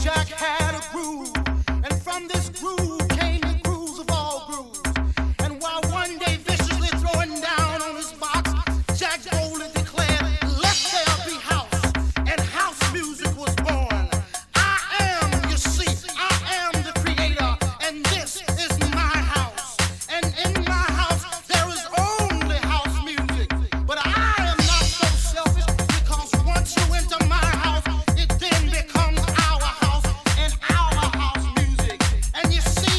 And you see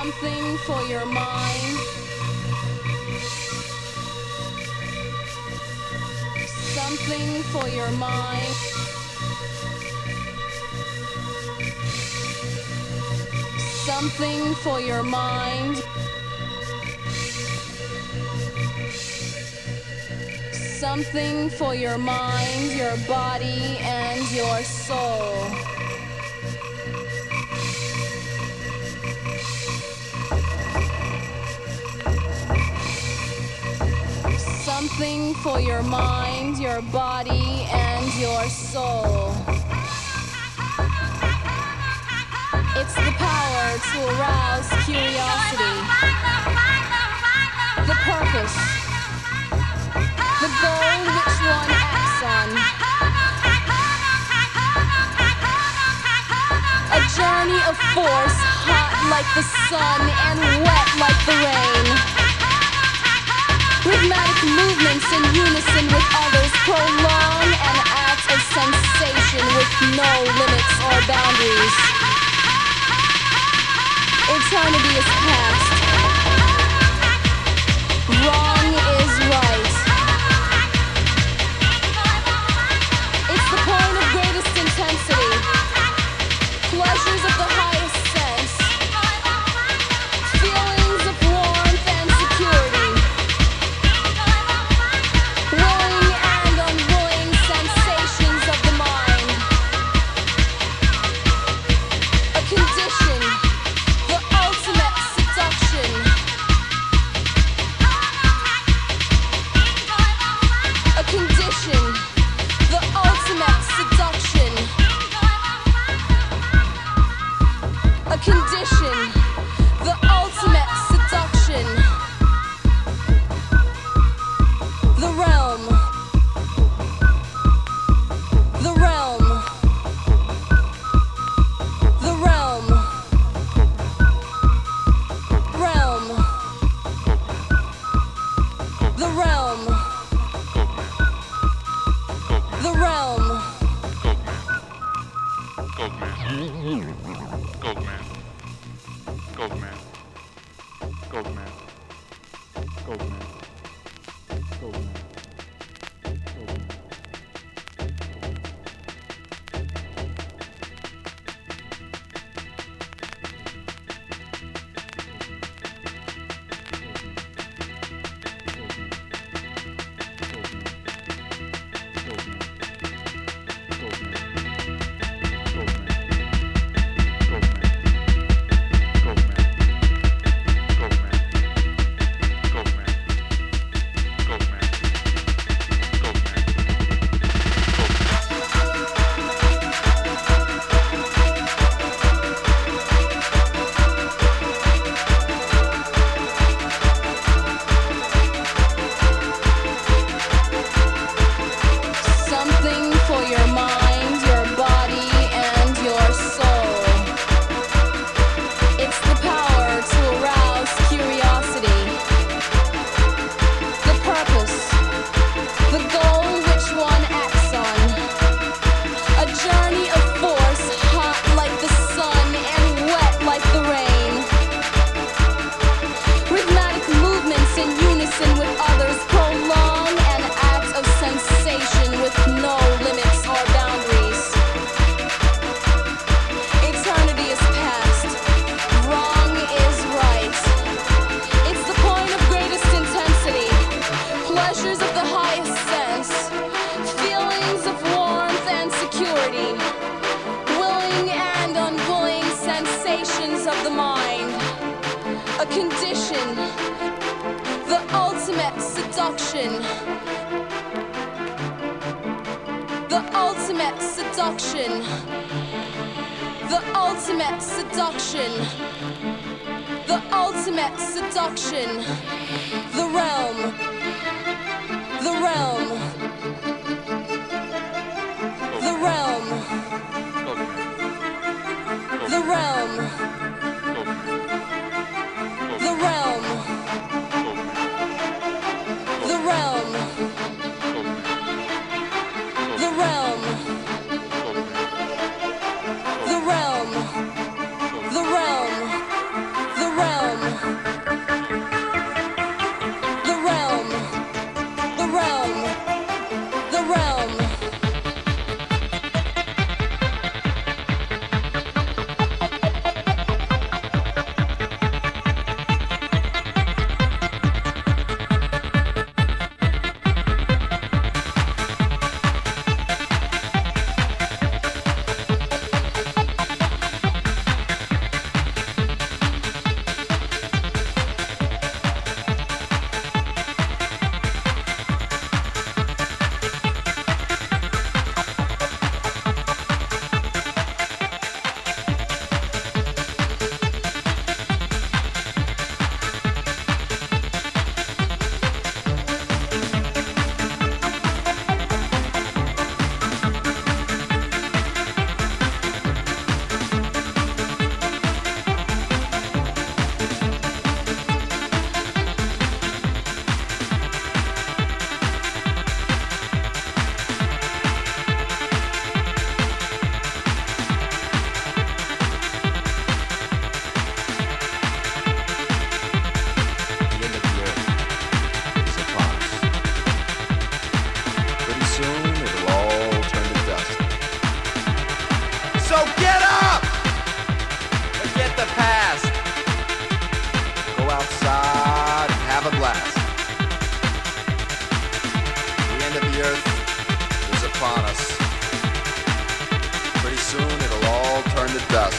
Something for your mind. Something for your mind. Something for your mind. Something for your mind, your body, and your soul. Something for your mind, your body, and your soul. It's the power to arouse curiosity, the purpose, the goal which one acts on. A journey of force, hot like the sun and wet like the rain. Rhythmic movements in unison with others prolong an act of sensation with no limits or boundaries. Eternity is past. Wrong is right. It's the point of greatest intensity. Pleasures of the highest sense. Feelings of warmth and security. Willing and unwilling sensations of the mind. A condition. The ultimate seduction. A condition. The ultimate seduction. A condition. The ultimate seduction. The realm. The realm. The realm. Realm. The realm. The realm. Something for your mind, your body, and your soul. It's the power to arouse curiosity, the purpose, the goal which one acts on. A journey of force, hot like the sun and wet like the rain. Rhythmic movements in unison with others prolong an act of sensation with no limits or boundaries. Eternity is past. Wrong is right. It's the point of greatest intensity. Pleasures of the highest sense. Feelings of warmth and security. Willing and unwilling sensations of the mind. A condition. The ultimate seduction. The ultimate seduction. The ultimate seduction. The ultimate seduction. The realm. The realm. The realm. The realm. The realm. The realm. The realm. The realm. The realm. The realm. So get up! Forget the past. Go outside and have a blast. The end of the earth is upon us. Pretty soon it'll all turn to dust.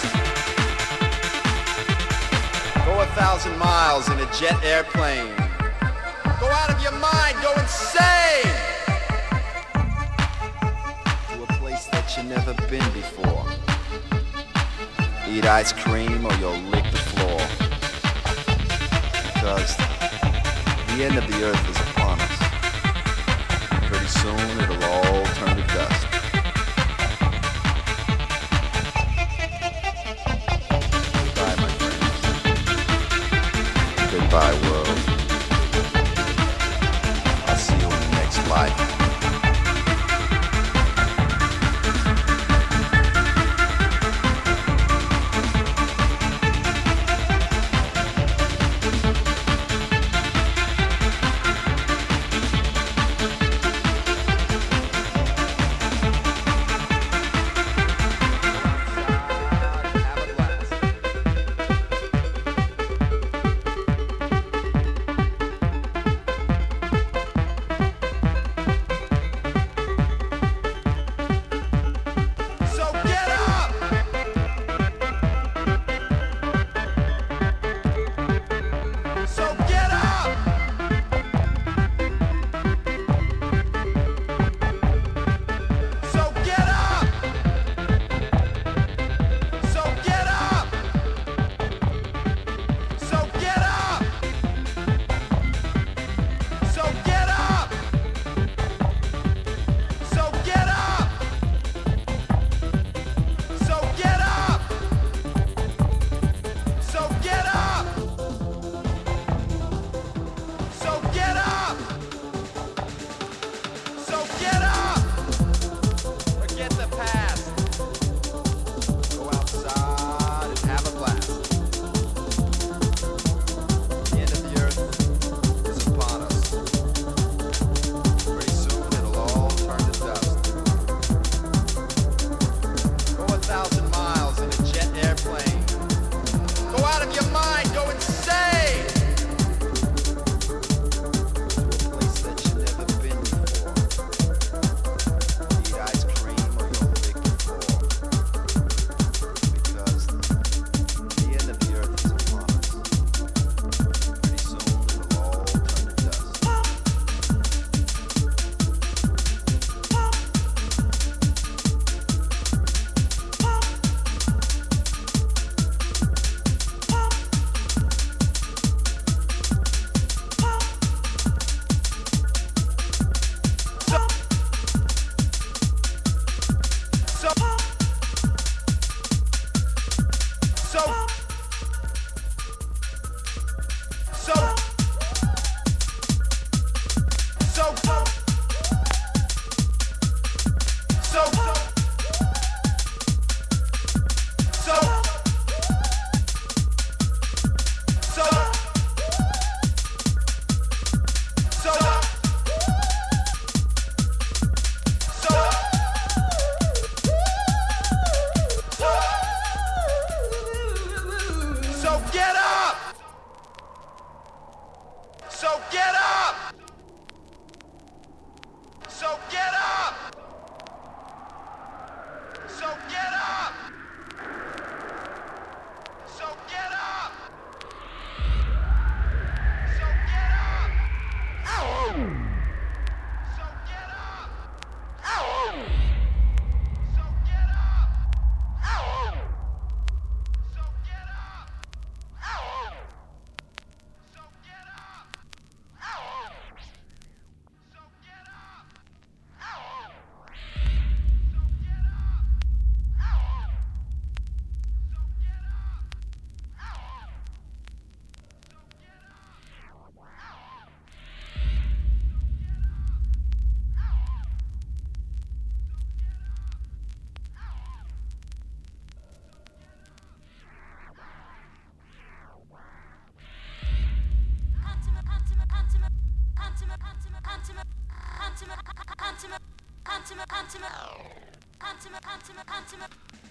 Go 1,000 miles in a jet airplane. Go out of your mind, go insane! To a place that you've never been before. Eat ice cream or you'll lick the floor. Because the end of the earth is upon us. Pretty soon it'll all turn to dust. Goodbye, my friends. Goodbye, world. I'll see you in the next life.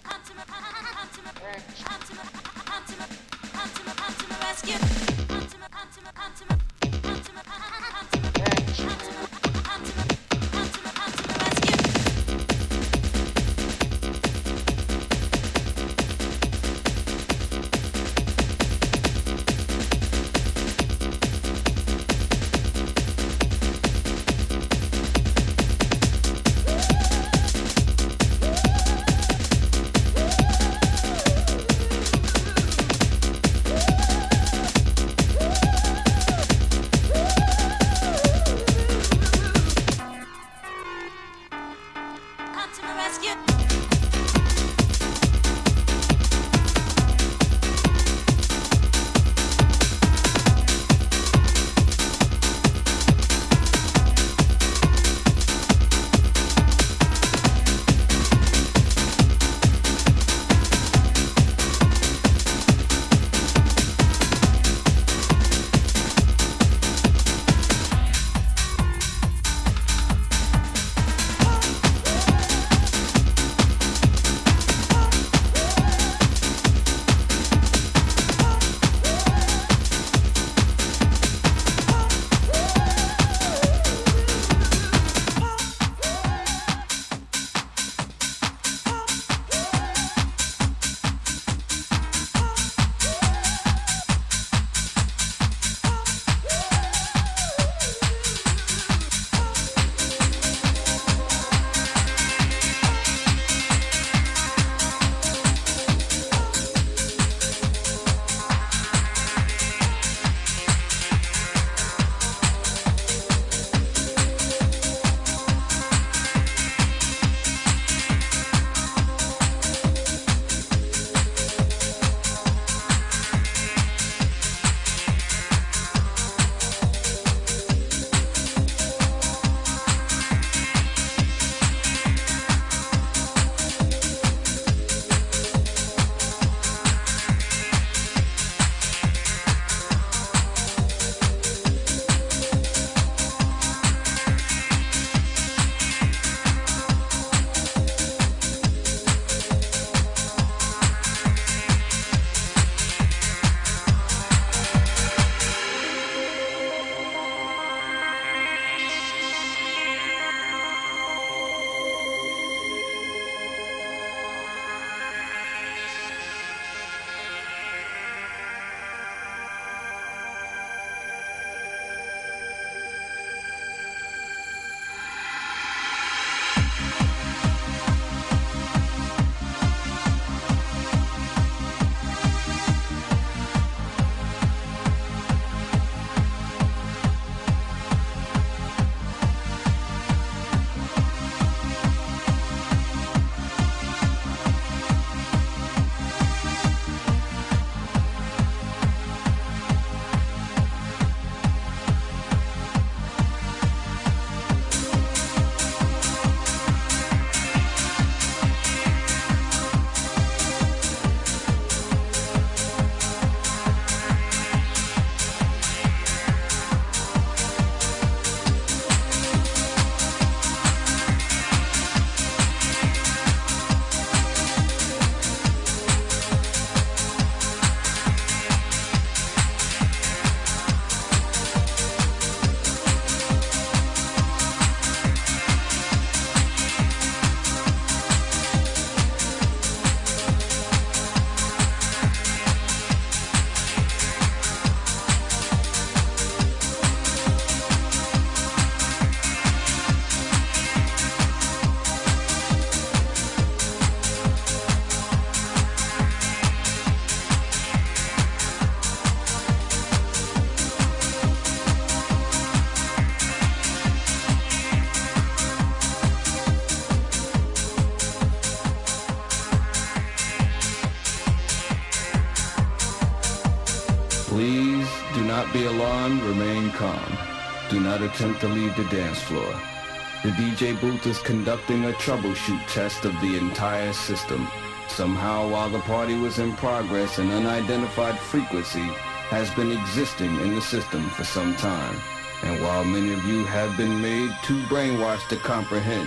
Please do not be alarmed, remain calm. Do not attempt to leave the dance floor. The DJ booth is conducting a troubleshoot test of the entire system. Somehow, while the party was in progress, an unidentified frequency has been existing in the system for some time. And while many of you have been made too brainwashed to comprehend,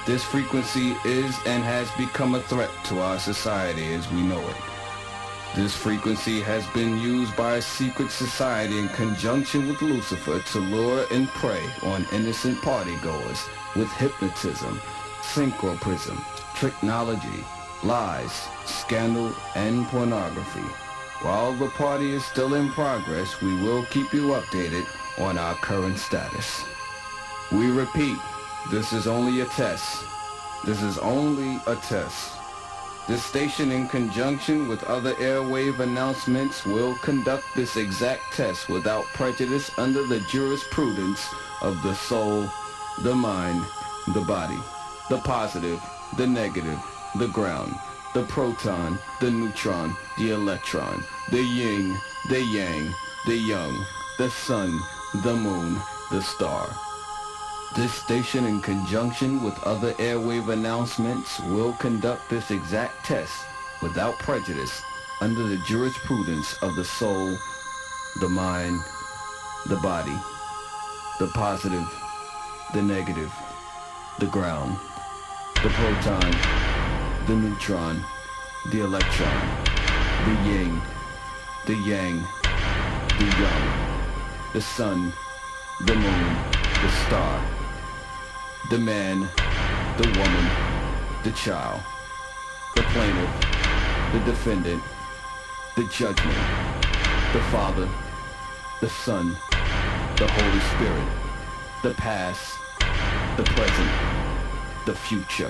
This frequency is and has become a threat to our society as we know it. This frequency has been used by a secret society in conjunction with Lucifer to lure and prey on innocent partygoers with hypnotism, synchroprism, technology, lies, scandal, and pornography. While the party is still in progress, we will keep you updated on our current status. We repeat, this is only a test. This is only a test. This station, in conjunction with other airwave announcements, will conduct this exact test without prejudice under the jurisprudence of the soul, the mind, the body, the positive, the negative, the ground, the proton, the neutron, the electron, the yin, the yang, the young, the sun, the moon, the star. This station, in conjunction with other airwave announcements, will conduct this exact test without prejudice under the jurisprudence of the soul, the mind, the body, the positive, the negative, the ground, the proton, the neutron, the electron, the yin, the yang, the young, the sun, the moon, the star, the man, the woman, the child, the plaintiff, the defendant, the judgment, the Father, the Son, the Holy Spirit, the past, the present, the future.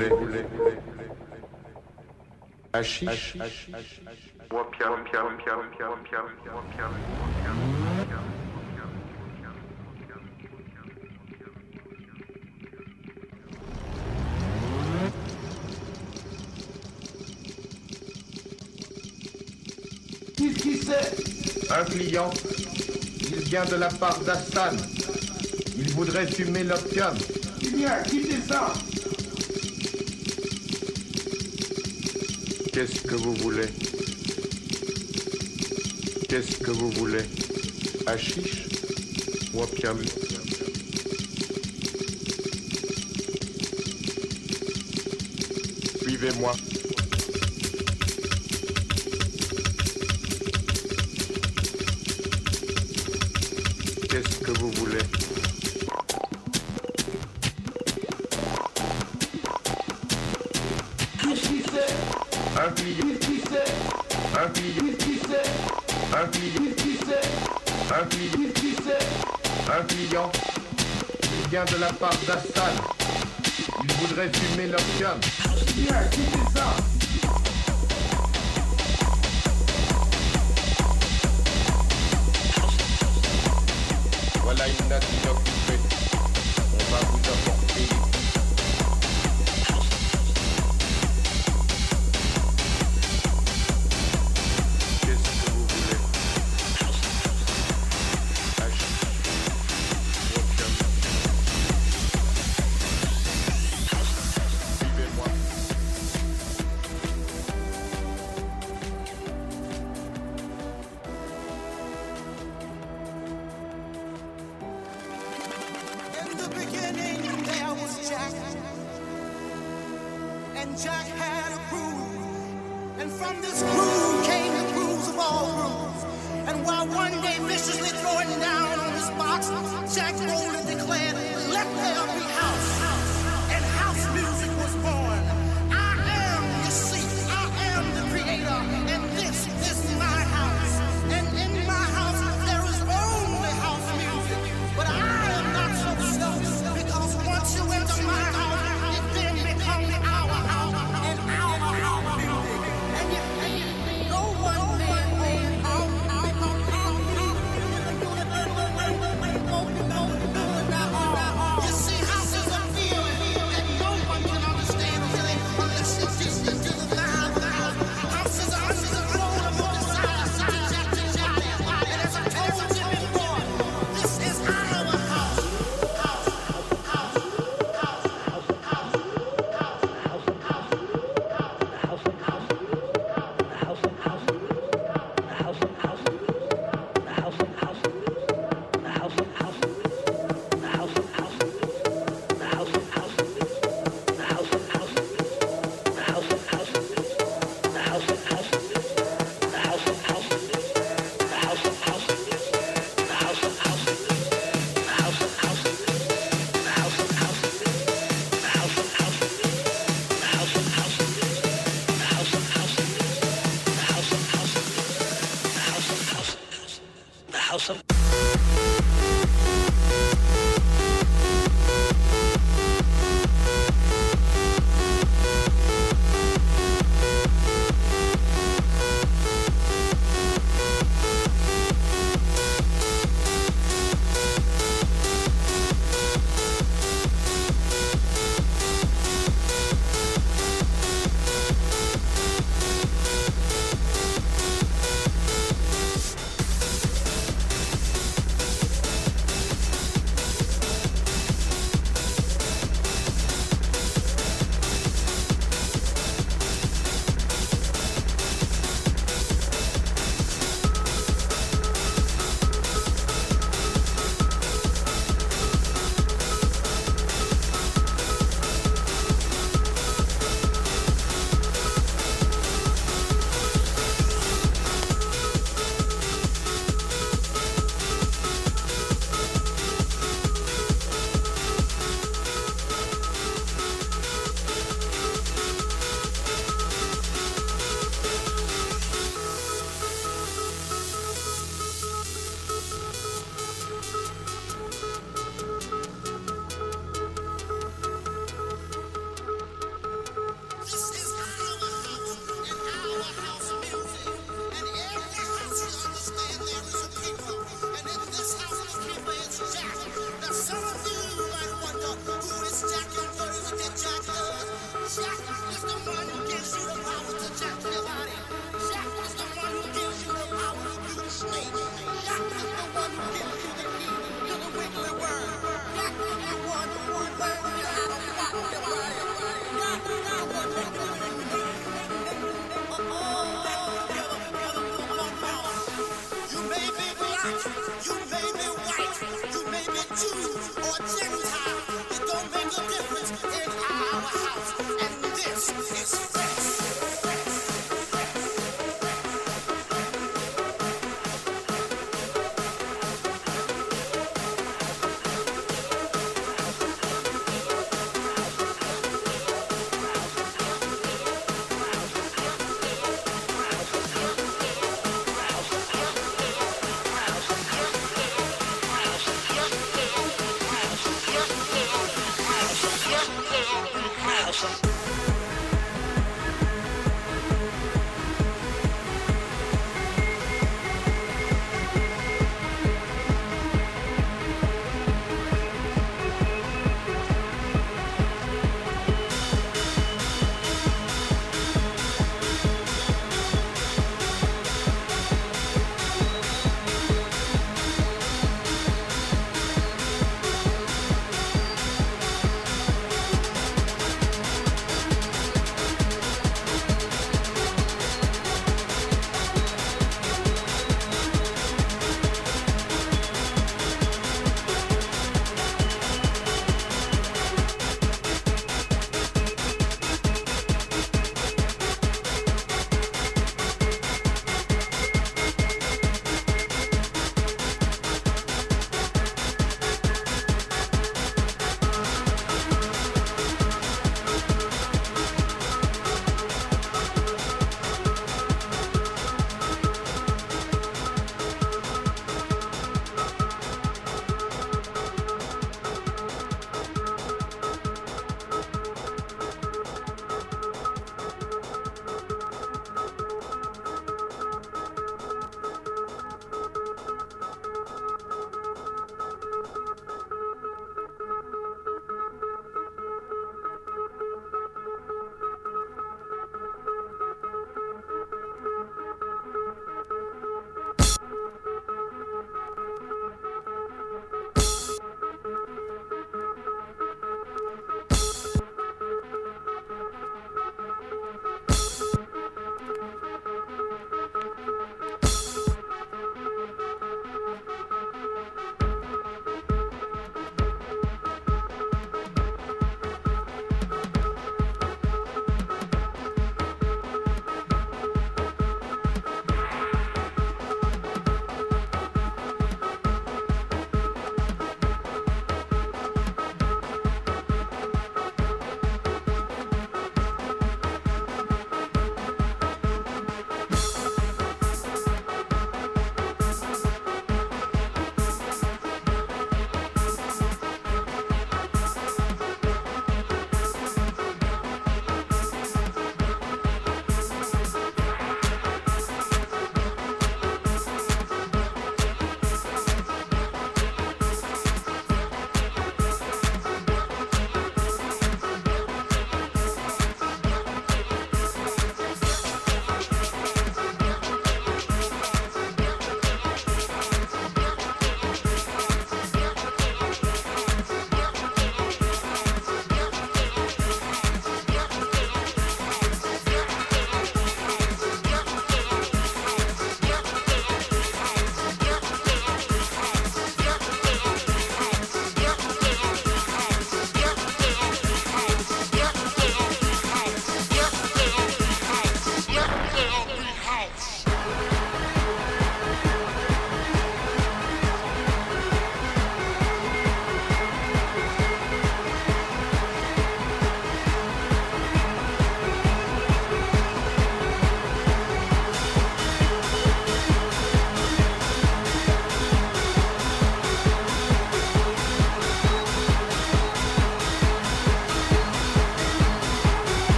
voulez. Hashish. Qu'est-ce qui c'est? Un client. Il vient de la part d'Hassan. Il voudrait fumer l'opium. Eh bien, quittez ça. Qu'est-ce que vous voulez? Qu'est-ce que vous voulez? Hashish ou opium? Suivez-moi. Qu'est-ce que vous voulez? Qu'est-ce qui c'est? Un client. Qu'est-ce qui c'est? Un client. Qu'est-ce qui c'est? Un client. Qu'est-ce qui c'est? Un client. Qu'est-ce qui c'est? Un client. Il vient de la part d'Hassan. Il voudrait fumer l'opium. Bien, quittez ça. Voilà une natte inoccupée. On va vous apporter. Qu'est-ce que vous voulez? Hashish. Opium. Suivez-moi. In the beginning there was Jack, and Jack had a crew, and from this crew came the crews of all crews. And while one day viciously throwing down on his box, Jack boldly declared, "Let there be house," and house music was born. I am, you see, I am the creator, and this is my house. And in my house there is only house music. But I am not so sure, because once you enter my house, it then becomes our house and our house music. And no one man you see, houses are feeling that no one can understand unless you teach them to the vibe of the house. Houses are under control of the desires to jack to jack. And as I told you before, this is our house.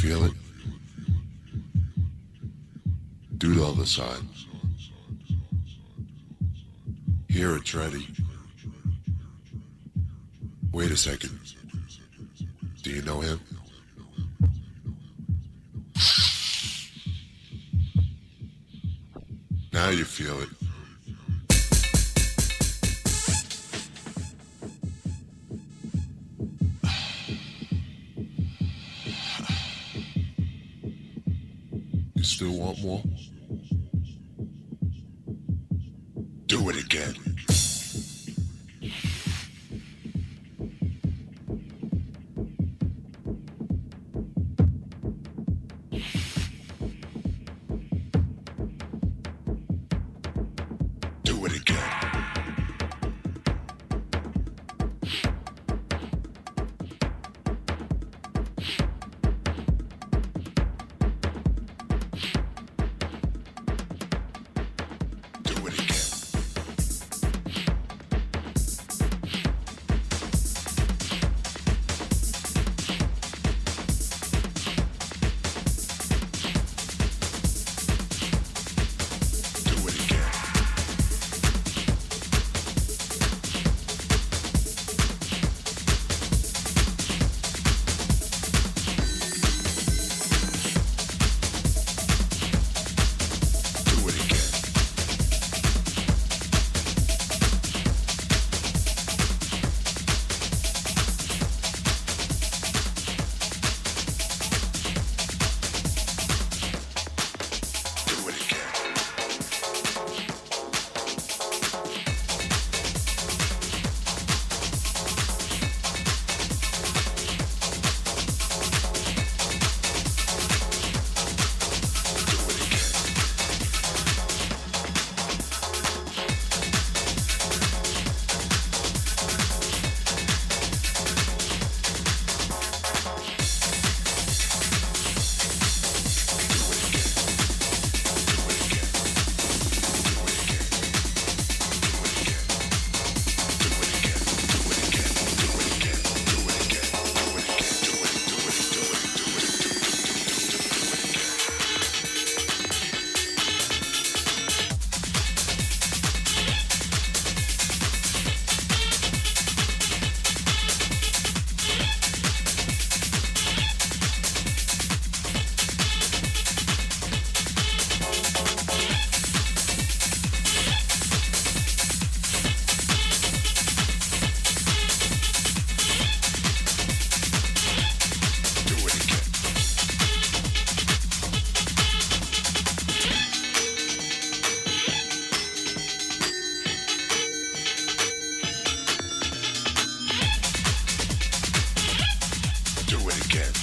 feel it? Do all the signs. Here it's ready. Wait a second. Do you know him? Now you feel it. You still want more? Do it again. Do it again. Do it again. Do it again. Do it again. Do it again. Do it again. Do it again.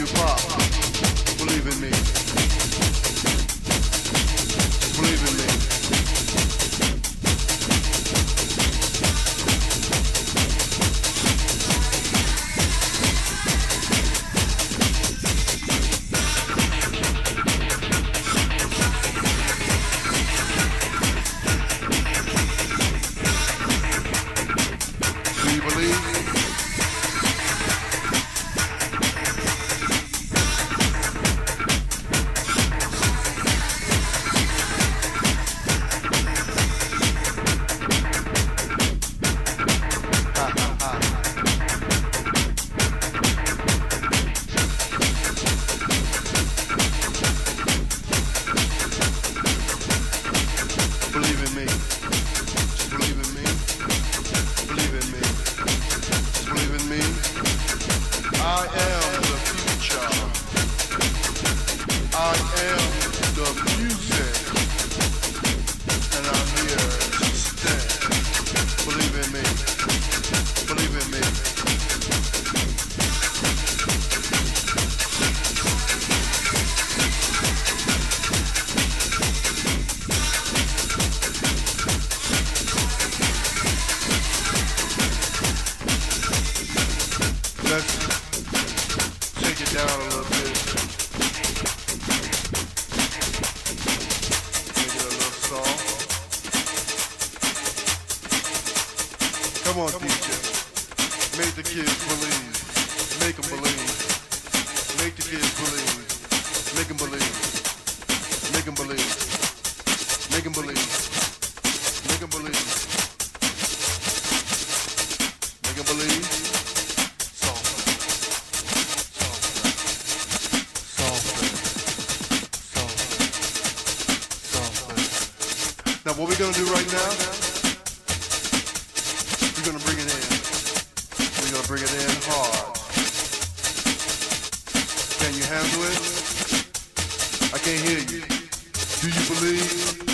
you pop. Believe in me. Believe in me. Come on, DJ. Make the kids believe. Make them believe. Make the kids believe. Make them believe. Make them believe. Make them believe. Make them believe. Make them believe. Softly. Softly. Softly. Softly. Now what we're gonna do right now? We're gonna bring it in. We're gonna bring it in hard. Can you handle it? I can't hear you. Do you believe?